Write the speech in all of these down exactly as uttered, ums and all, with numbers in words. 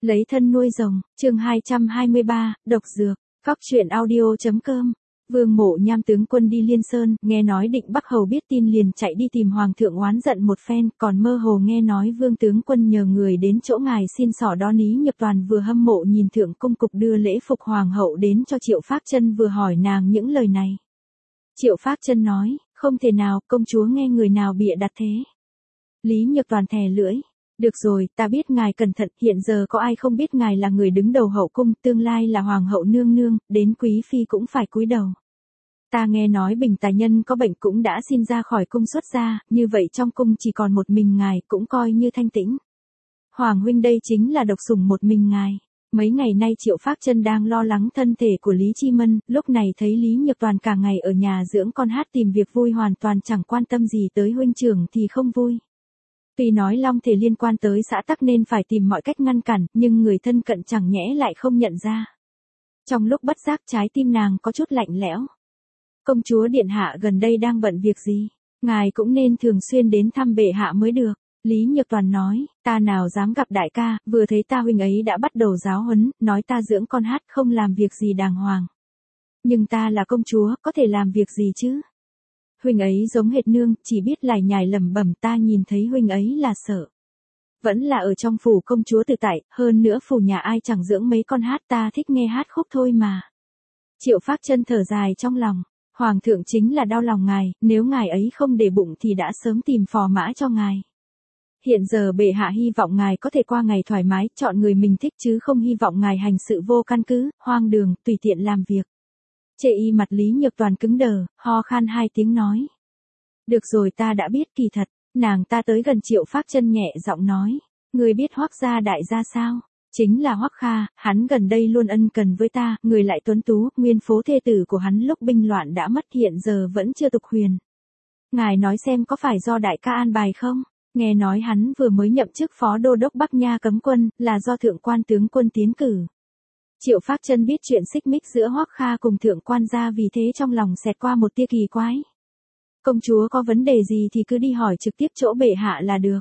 Lấy thân nuôi rồng, chương hai trăm hai mươi ba, độc dược, Cóc truyện audio.com. Vương Mộ Nham tướng quân đi Liên Sơn, nghe nói Định Bắc Hầu biết tin liền chạy đi tìm Hoàng thượng oán giận một phen, còn mơ hồ nghe nói Vương tướng quân nhờ người đến chỗ ngài xin xỏ đó. Lý Nhược Toàn vừa hâm mộ nhìn thượng cung cục đưa lễ phục Hoàng hậu đến cho Triệu Phác Chân vừa hỏi nàng những lời này. Triệu Phác Chân nói, không thể nào, công chúa nghe người nào bịa đặt thế. Lý Nhược Toàn thè lưỡi. Được rồi, ta biết ngài cẩn thận, hiện giờ có ai không biết ngài là người đứng đầu hậu cung, tương lai là hoàng hậu nương nương, đến quý phi cũng phải cúi đầu. Ta nghe nói Bình Tài Nhân có bệnh cũng đã xin ra khỏi cung xuất gia, như vậy trong cung chỉ còn một mình ngài, cũng coi như thanh tĩnh. Hoàng huynh đây chính là độc sủng một mình ngài. Mấy ngày nay Triệu Phác Chân đang lo lắng thân thể của Lý Chi Mân, lúc này thấy Lý Nhược Toàn cả ngày ở nhà dưỡng con hát tìm việc vui hoàn toàn chẳng quan tâm gì tới huynh trưởng thì không vui. Tuy nói long thể liên quan tới xã tắc nên phải tìm mọi cách ngăn cản, nhưng người thân cận chẳng nhẽ lại không nhận ra. Trong lúc bất giác trái tim nàng có chút lạnh lẽo. Công chúa điện hạ gần đây đang bận việc gì? Ngài cũng nên thường xuyên đến thăm bệ hạ mới được. Lý Nhược Toàn nói, ta nào dám gặp đại ca, vừa thấy ta huynh ấy đã bắt đầu giáo huấn, nói ta dưỡng con hát không làm việc gì đàng hoàng. Nhưng ta là công chúa, có thể làm việc gì chứ? Huynh ấy giống hệt nương, chỉ biết lải nhải lẩm bẩm, ta nhìn thấy huynh ấy là sợ. Vẫn là ở trong phủ công chúa tự tại, hơn nữa phủ nhà ai chẳng dưỡng mấy con hát, ta thích nghe hát khúc thôi mà. Triệu Phác Chân thở dài trong lòng, Hoàng thượng chính là đau lòng ngài, nếu ngài ấy không để bụng thì đã sớm tìm phò mã cho ngài. Hiện giờ bệ hạ hy vọng ngài có thể qua ngày thoải mái, chọn người mình thích chứ không hy vọng ngài hành sự vô căn cứ, hoang đường, tùy tiện làm việc. Chê y mặt Lý Nhược Toàn cứng đờ, ho khan hai tiếng nói. Được rồi, ta đã biết. Kỳ thật, nàng ta tới gần Triệu Phác Chân nhẹ giọng nói, người biết Hoắc gia đại gia sao? Chính là Hoắc Kha, hắn gần đây luôn ân cần với ta, người lại tuấn tú, nguyên phố thê tử của hắn lúc binh loạn đã mất, hiện giờ vẫn chưa tục huyền. Ngài nói xem có phải do đại ca an bài không? Nghe nói hắn vừa mới nhậm chức phó đô đốc Bắc Nha cấm quân, là do thượng quan tướng quân tiến cử. Triệu Phác Chân biết chuyện xích mích giữa Hoắc Kha cùng thượng quan gia, vì thế trong lòng xẹt qua một tia kỳ quái. Công chúa có vấn đề gì thì cứ đi hỏi trực tiếp chỗ bệ hạ là được.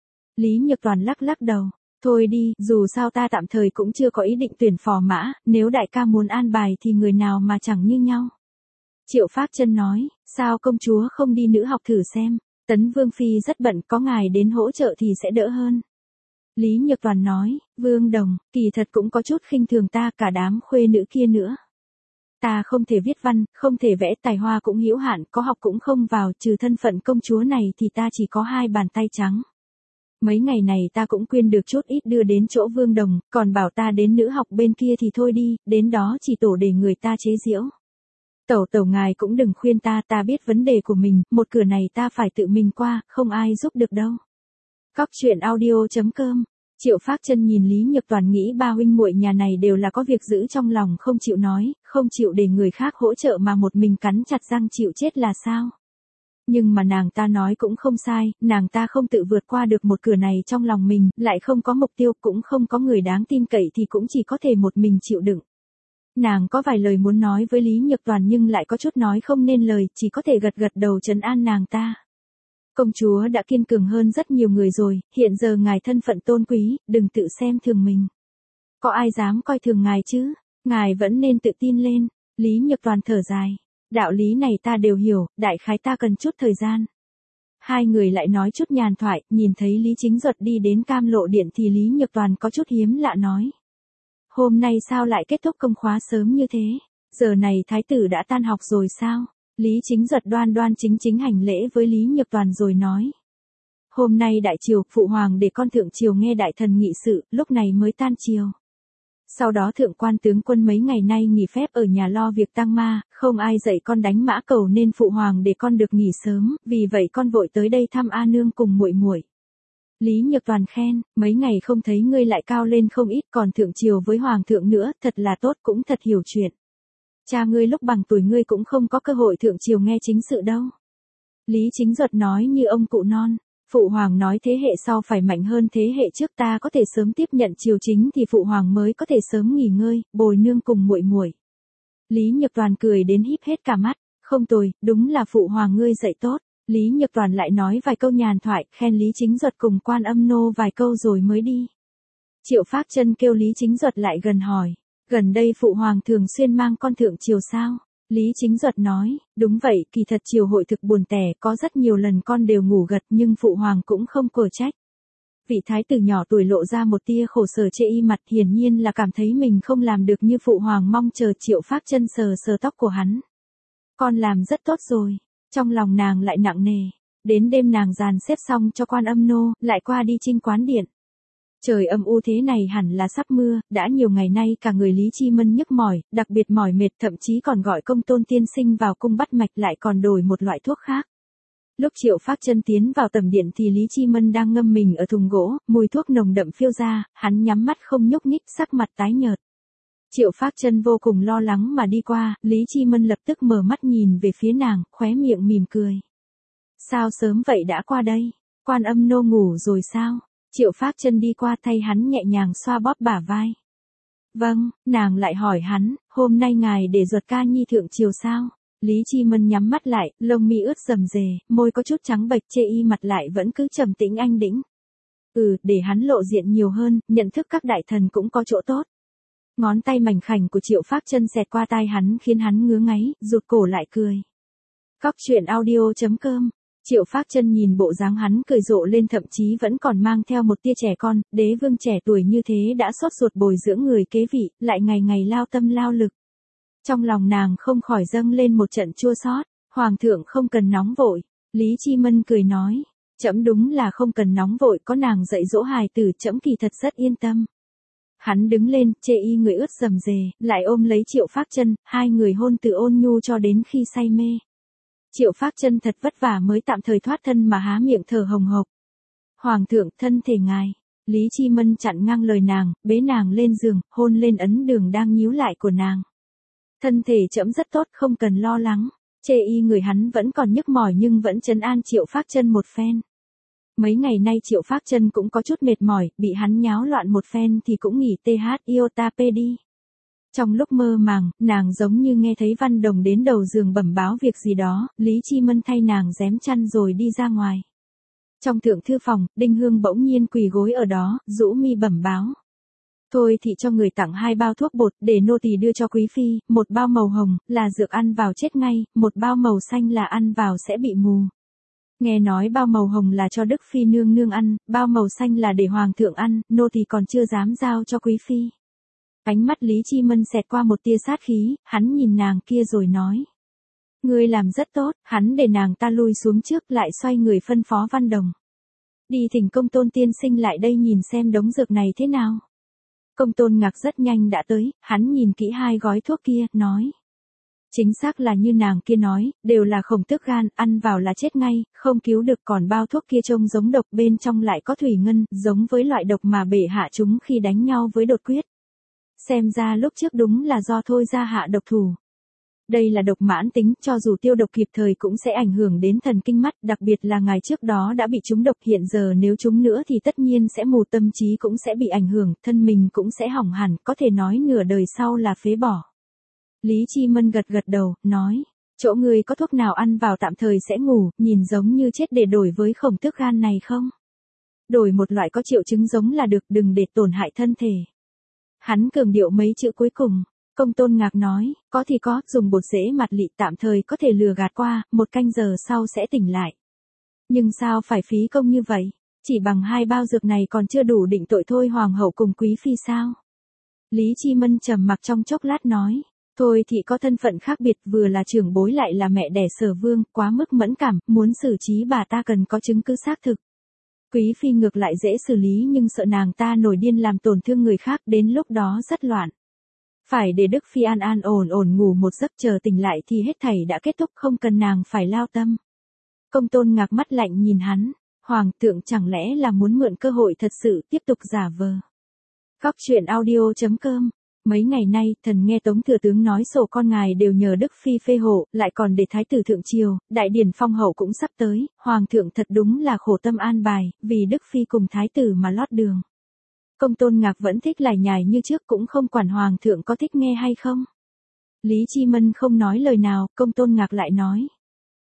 Lý Nhược Toàn lắc lắc đầu, thôi đi, dù sao ta tạm thời cũng chưa có ý định tuyển phò mã, nếu đại ca muốn an bài thì người nào mà chẳng như nhau. Triệu Phác Chân nói, sao công chúa không đi nữ học thử xem, Tấn Vương Phi rất bận, có ngài đến hỗ trợ thì sẽ đỡ hơn. Lý Nhược Toàn nói, Vương Đồng, kỳ thật cũng có chút khinh thường ta, cả đám khuê nữ kia nữa. Ta không thể viết văn, không thể vẽ, tài hoa cũng hữu hạn, có học cũng không vào, trừ thân phận công chúa này thì ta chỉ có hai bàn tay trắng. Mấy ngày này ta cũng quyên được chút ít đưa đến chỗ Vương Đồng, còn bảo ta đến nữ học bên kia thì thôi đi, đến đó chỉ tổ để người ta chế giễu. Tẩu tẩu ngài cũng đừng khuyên ta, ta biết vấn đề của mình, một cửa này ta phải tự mình qua, không ai giúp được đâu. Cóc truyện audio.com. Triệu Phác Chân nhìn Lý Nhược Toàn nghĩ ba huynh muội nhà này đều là có việc giữ trong lòng, không chịu nói, không chịu để người khác hỗ trợ mà một mình cắn chặt răng chịu chết là sao? Nhưng mà nàng ta nói cũng không sai, nàng ta không tự vượt qua được một cửa này trong lòng mình, lại không có mục tiêu, cũng không có người đáng tin cậy thì cũng chỉ có thể một mình chịu đựng. Nàng có vài lời muốn nói với Lý Nhược Toàn nhưng lại có chút nói không nên lời, chỉ có thể gật gật đầu trấn an nàng ta. Công chúa đã kiên cường hơn rất nhiều người rồi, hiện giờ ngài thân phận tôn quý, đừng tự xem thường mình. Có ai dám coi thường ngài chứ? Ngài vẫn nên tự tin lên. Lý Nhược Toàn thở dài. Đạo lý này ta đều hiểu, đại khái ta cần chút thời gian. Hai người lại nói chút nhàn thoại, nhìn thấy Lý Chính Duật đi đến Cam Lộ Điện thì Lý Nhược Toàn có chút hiếm lạ nói. Hôm nay sao lại kết thúc công khóa sớm như thế? Giờ này thái tử đã tan học rồi sao? Lý Chính Duật đoan đoan chính chính hành lễ với Lý Nhược Toàn rồi nói. Hôm nay đại triều, phụ hoàng để con thượng triều nghe đại thần nghị sự, lúc này mới tan triều. Sau đó thượng quan tướng quân mấy ngày nay nghỉ phép ở nhà lo việc tang ma, không ai dạy con đánh mã cầu nên phụ hoàng để con được nghỉ sớm, vì vậy con vội tới đây thăm A nương cùng muội muội. Lý Nhược Toàn khen, mấy ngày không thấy ngươi lại cao lên không ít, còn thượng triều với hoàng thượng nữa, thật là tốt, cũng thật hiểu chuyện. Cha ngươi lúc bằng tuổi ngươi cũng không có cơ hội thượng triều nghe chính sự đâu. Lý Chính Duật nói như ông cụ non. Phụ hoàng nói thế hệ sau phải mạnh hơn thế hệ trước, ta có thể sớm tiếp nhận triều chính thì phụ hoàng mới có thể sớm nghỉ ngơi, bồi nương cùng muội muội. Lý Nhược Toàn cười đến híp hết cả mắt, không tồi, đúng là phụ hoàng ngươi dạy tốt. Lý Nhược Toàn lại nói vài câu nhàn thoại, khen Lý Chính Duật cùng Quan Âm nô vài câu rồi mới đi. Triệu Phác Chân kêu Lý Chính Duật lại gần hỏi, gần đây phụ hoàng thường xuyên mang con thượng triều sao? Lý Chính Duật nói, đúng vậy, kỳ thật triều hội thực buồn tẻ, có rất nhiều lần con đều ngủ gật nhưng phụ hoàng cũng không quở trách. Vị thái tử nhỏ tuổi lộ ra một tia khổ sở chê y mặt, hiển nhiên là cảm thấy mình không làm được như phụ hoàng mong chờ. Triệu Phác Chân sờ sờ tóc của hắn. Con làm rất tốt rồi. Trong lòng nàng lại nặng nề. Đến đêm nàng dàn xếp xong cho quan âm nô, lại qua đi Trinh Quán Điện. Trời âm u thế này hẳn là sắp mưa, đã nhiều ngày nay cả người Lý Chi Mân nhức mỏi, đặc biệt mỏi mệt, thậm chí còn gọi Công Tôn tiên sinh vào cung bắt mạch, lại còn đổi một loại thuốc khác. Lúc Triệu Phác Chân tiến vào tầm điện thì Lý Chi Mân đang ngâm mình ở thùng gỗ, mùi thuốc nồng đậm phiêu ra, hắn nhắm mắt không nhúc nhích, sắc mặt tái nhợt. Triệu Phác Chân vô cùng lo lắng mà đi qua, Lý Chi Mân lập tức mở mắt nhìn về phía nàng, khóe miệng mỉm cười. Sao sớm vậy đã qua đây? Quan âm nô ngủ rồi sao? Triệu Phác Chân đi qua thay hắn nhẹ nhàng xoa bóp bả vai. Vâng, nàng lại hỏi hắn, hôm nay ngài để Duật ca nhi thượng triều sao? Lý Chi Mân nhắm mắt lại, lông mi ướt rầm rề, môi có chút trắng bệch, chê y mặt lại vẫn cứ trầm tĩnh anh đĩnh. Ừ, để hắn lộ diện nhiều hơn, nhận thức các đại thần cũng có chỗ tốt. Ngón tay mảnh khảnh của Triệu Phác Chân xẹt qua tai hắn khiến hắn ngứa ngáy, rụt cổ lại cười. Cóc truyện audio chấm com. Triệu Phác Chân nhìn bộ dáng hắn cười rộ lên, thậm chí vẫn còn mang theo một tia trẻ con, đế vương trẻ tuổi như thế đã sốt ruột bồi dưỡng người kế vị, lại ngày ngày lao tâm lao lực. Trong lòng nàng không khỏi dâng lên một trận chua xót. Hoàng thượng không cần nóng vội. Lý Chi Mân cười nói, trẫm đúng là không cần nóng vội, có nàng dạy dỗ hài tử, trẫm kỳ thật rất yên tâm. Hắn đứng lên, chê y người ướt rầm rề, lại ôm lấy Triệu Phác Chân, hai người hôn từ ôn nhu cho đến khi say mê. Triệu Phác Chân thật vất vả mới tạm thời thoát thân mà há miệng thở hồng hộc. Hoàng thượng, thân thể ngài. Lý Chi Mân chặn ngang lời nàng, bế nàng lên giường, hôn lên ấn đường đang nhíu lại của nàng. Thân thể trẫm rất tốt, không cần lo lắng. Chê y người hắn vẫn còn nhức mỏi nhưng vẫn trấn an Triệu Phác Chân một phen. Mấy ngày nay Triệu Phác Chân cũng có chút mệt mỏi, bị hắn nháo loạn một phen thì cũng nghỉ tê hát iota pê đi. Trong lúc mơ màng, nàng giống như nghe thấy Văn Đồng đến đầu giường bẩm báo việc gì đó, Lý Chi Mân thay nàng rém chăn rồi đi ra ngoài. Trong thượng thư phòng, Đinh Hương bỗng nhiên quỳ gối ở đó, rũ mi bẩm báo. Thôi thì cho người tặng hai bao thuốc bột để nô tỳ đưa cho quý phi, một bao màu hồng, là dược ăn vào chết ngay, một bao màu xanh là ăn vào sẽ bị mù. Nghe nói bao màu hồng là cho Đức Phi nương nương ăn, bao màu xanh là để Hoàng thượng ăn, nô tỳ còn chưa dám giao cho quý phi. Ánh mắt Lý Chi Mân xẹt qua một tia sát khí, hắn nhìn nàng kia rồi nói. Ngươi làm rất tốt, hắn để nàng ta lui xuống trước, lại xoay người phân phó Văn Đồng. Đi thỉnh Công Tôn tiên sinh lại đây nhìn xem đống dược này thế nào. Công Tôn Ngạc rất nhanh đã tới, hắn nhìn kỹ hai gói thuốc kia, nói. Chính xác là như nàng kia nói, đều là khổng tước gan, ăn vào là chết ngay, không cứu được, còn bao thuốc kia trông giống độc, bên trong lại có thủy ngân, giống với loại độc mà bệ hạ chúng khi đánh nhau với đột quyết. Xem ra lúc trước đúng là do thôi ra hạ độc thủ. Đây là độc mãn tính, cho dù tiêu độc kịp thời cũng sẽ ảnh hưởng đến thần kinh mắt, đặc biệt là ngài trước đó đã bị trúng độc, hiện giờ nếu trúng nữa thì tất nhiên sẽ mù, tâm trí cũng sẽ bị ảnh hưởng, thân mình cũng sẽ hỏng hẳn, có thể nói nửa đời sau là phế bỏ. Lý Chi Mân gật gật đầu, nói, chỗ người có thuốc nào ăn vào tạm thời sẽ ngủ, nhìn giống như chết để đổi với khổng tước gan này không? Đổi một loại có triệu chứng giống là được, đừng để tổn hại thân thể. Hắn cường điệu mấy chữ cuối cùng. Công Tôn Ngạc nói, có thì có, dùng bột rễ mặt lị tạm thời có thể lừa gạt qua, một canh giờ sau sẽ tỉnh lại. Nhưng sao phải phí công như vậy? Chỉ bằng hai bao dược này còn chưa đủ định tội thôi hoàng hậu cùng quý phi sao? Lý Chi Mân trầm mặc trong chốc lát nói, thôi thì có thân phận khác biệt, vừa là trưởng bối lại là mẹ đẻ Sở Vương, quá mức mẫn cảm, muốn xử trí bà ta cần có chứng cứ xác thực. Quý phi ngược lại dễ xử lý nhưng sợ nàng ta nổi điên làm tổn thương người khác, đến lúc đó rất loạn. Phải để Đức Phi an an ổn ổn ngủ một giấc, chờ tỉnh lại thì hết thảy đã kết thúc, không cần nàng phải lao tâm. Công Tôn Ngạc mắt lạnh nhìn hắn, Hoàng thượng chẳng lẽ là muốn mượn cơ hội thật sự tiếp tục giả vờ. Cóc truyện audio chấm com. Mấy ngày nay, thần nghe Tống thừa tướng nói sổ con ngài đều nhờ Đức Phi phê hộ, lại còn để Thái tử thượng triều, đại điển phong hậu cũng sắp tới, Hoàng thượng thật đúng là khổ tâm an bài, vì Đức Phi cùng Thái tử mà lót đường. Công Tôn Ngạc vẫn thích lải nhải như trước, cũng không quản Hoàng thượng có thích nghe hay không. Lý Chi Mân không nói lời nào, Công Tôn Ngạc lại nói.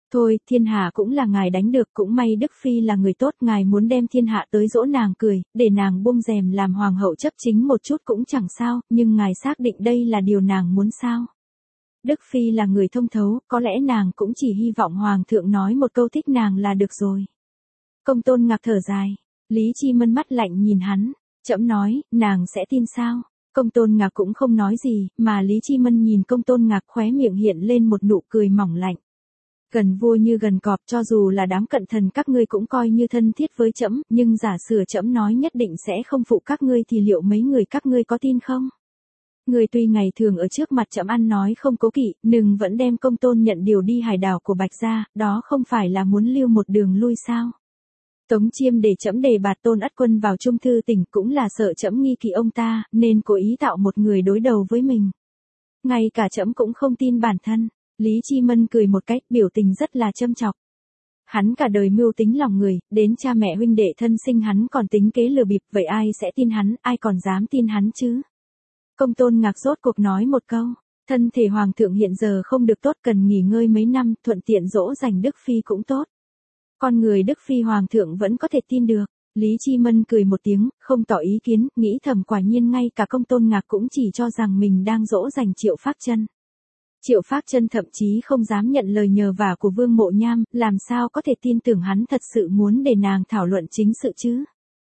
Thôi, thiên hạ cũng là ngài đánh được, cũng may Đức Phi là người tốt, ngài muốn đem thiên hạ tới dỗ nàng cười, để nàng buông rèm làm hoàng hậu chấp chính một chút cũng chẳng sao, nhưng ngài xác định đây là điều nàng muốn sao? Đức Phi là người thông thấu, có lẽ nàng cũng chỉ hy vọng hoàng thượng nói một câu thích nàng là được rồi. Công Tôn Ngạc thở dài, Lý Chi Mân mắt lạnh nhìn hắn, trẫm nói, nàng sẽ tin sao? Công Tôn Ngạc cũng không nói gì, mà Lý Chi Mân nhìn Công Tôn Ngạc khóe miệng hiện lên một nụ cười mỏng lạnh. Gần vua như gần cọp, cho dù là đám cận thần các ngươi cũng coi như thân thiết với trẫm, nhưng giả sử trẫm nói nhất định sẽ không phụ các ngươi thì liệu mấy người các ngươi có tin không? Người tuy ngày thường ở trước mặt trẫm ăn nói không cố kỵ, nhưng vẫn đem Công Tôn nhận điều đi hải đảo của Bạch gia, đó không phải là muốn lưu một đường lui sao? Tống Chiêm để trẫm đề bạt Tôn Ất Quân vào Trung Thư Tỉnh cũng là sợ trẫm nghi kỵ ông ta, nên cố ý tạo một người đối đầu với mình. Ngay cả trẫm cũng không tin bản thân. Lý Chi Mân cười một cách, biểu tình rất là châm chọc. Hắn cả đời mưu tính lòng người, đến cha mẹ huynh đệ thân sinh hắn còn tính kế lừa bịp, vậy ai sẽ tin hắn, ai còn dám tin hắn chứ? Công Tôn Ngạc rốt cuộc nói một câu, thân thể hoàng thượng hiện giờ không được tốt, cần nghỉ ngơi mấy năm, thuận tiện dỗ dành Đức Phi cũng tốt. Con người Đức Phi hoàng thượng vẫn có thể tin được. Lý Chi Mân cười một tiếng, không tỏ ý kiến, nghĩ thầm quả nhiên ngay cả Công Tôn Ngạc cũng chỉ cho rằng mình đang dỗ dành Triệu Phác Chân. Triệu Phác Chân thậm chí không dám nhận lời nhờ vả của Vương Mộ Nham, làm sao có thể tin tưởng hắn thật sự muốn để nàng thảo luận chính sự chứ?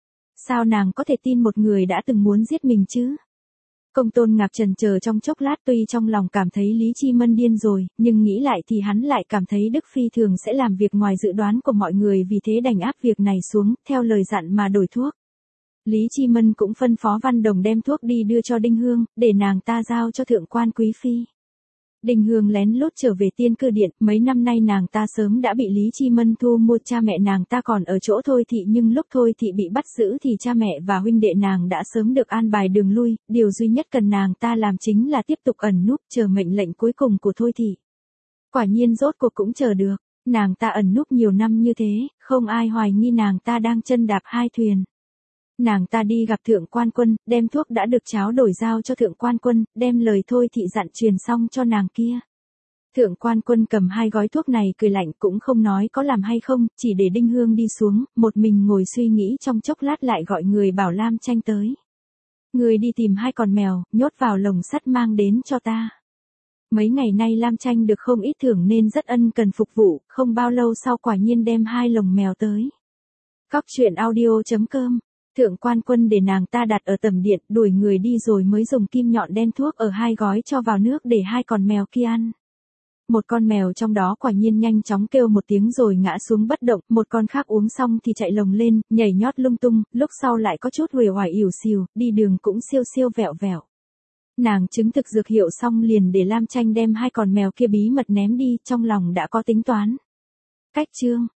Sao nàng có thể tin một người đã từng muốn giết mình chứ? Công Tôn Ngạc chần chờ trong chốc lát, tuy trong lòng cảm thấy Lý Chi Mân điên rồi, nhưng nghĩ lại thì hắn lại cảm thấy Đức Phi thường sẽ làm việc ngoài dự đoán của mọi người, vì thế đành áp việc này xuống, theo lời dặn mà đổi thuốc. Lý Chi Mân cũng phân phó Văn Đồng đem thuốc đi đưa cho Đinh Hương, để nàng ta giao cho thượng quan quý phi. Đinh Hương lén lút trở về Tiên Cư Điện, mấy năm nay nàng ta sớm đã bị Lý Chi Mân thu mua, cha mẹ nàng ta còn ở chỗ Thôi Thị, nhưng lúc Thôi Thị bị bắt giữ thì cha mẹ và huynh đệ nàng đã sớm được an bài đường lui, điều duy nhất cần nàng ta làm chính là tiếp tục ẩn núp chờ mệnh lệnh cuối cùng của Thôi Thị. Quả nhiên rốt cuộc cũng chờ được, nàng ta ẩn núp nhiều năm như thế, không ai hoài nghi nàng ta đang chân đạp hai thuyền. Nàng ta đi gặp Thượng Quan Quân, đem thuốc đã được tráo đổi giao cho Thượng Quan Quân, đem lời Thôi Thị dặn truyền xong cho nàng kia. Thượng Quan Quân cầm hai gói thuốc này cười lạnh, cũng không nói có làm hay không, chỉ để Đinh Hương đi xuống, một mình ngồi suy nghĩ trong chốc lát lại gọi người bảo Lam Tranh tới. Người đi tìm hai con mèo, nhốt vào lồng sắt mang đến cho ta. Mấy ngày nay Lam Tranh được không ít thưởng nên rất ân cần phục vụ, không bao lâu sau quả nhiên đem hai lồng mèo tới. Cóc truyện audio chấm com. Thượng Quan Quân để nàng ta đặt ở tầm điện, đuổi người đi rồi mới dùng kim nhọn đen thuốc ở hai gói cho vào nước để hai con mèo kia ăn. Một con mèo trong đó quả nhiên nhanh chóng kêu một tiếng rồi ngã xuống bất động, một con khác uống xong thì chạy lồng lên, nhảy nhót lung tung, lúc sau lại có chút uể oải ỉu xìu, đi đường cũng siêu siêu vẹo vẹo. Nàng chứng thực dược hiệu xong liền để Lam Tranh đem hai con mèo kia bí mật ném đi, trong lòng đã có tính toán. Cách chương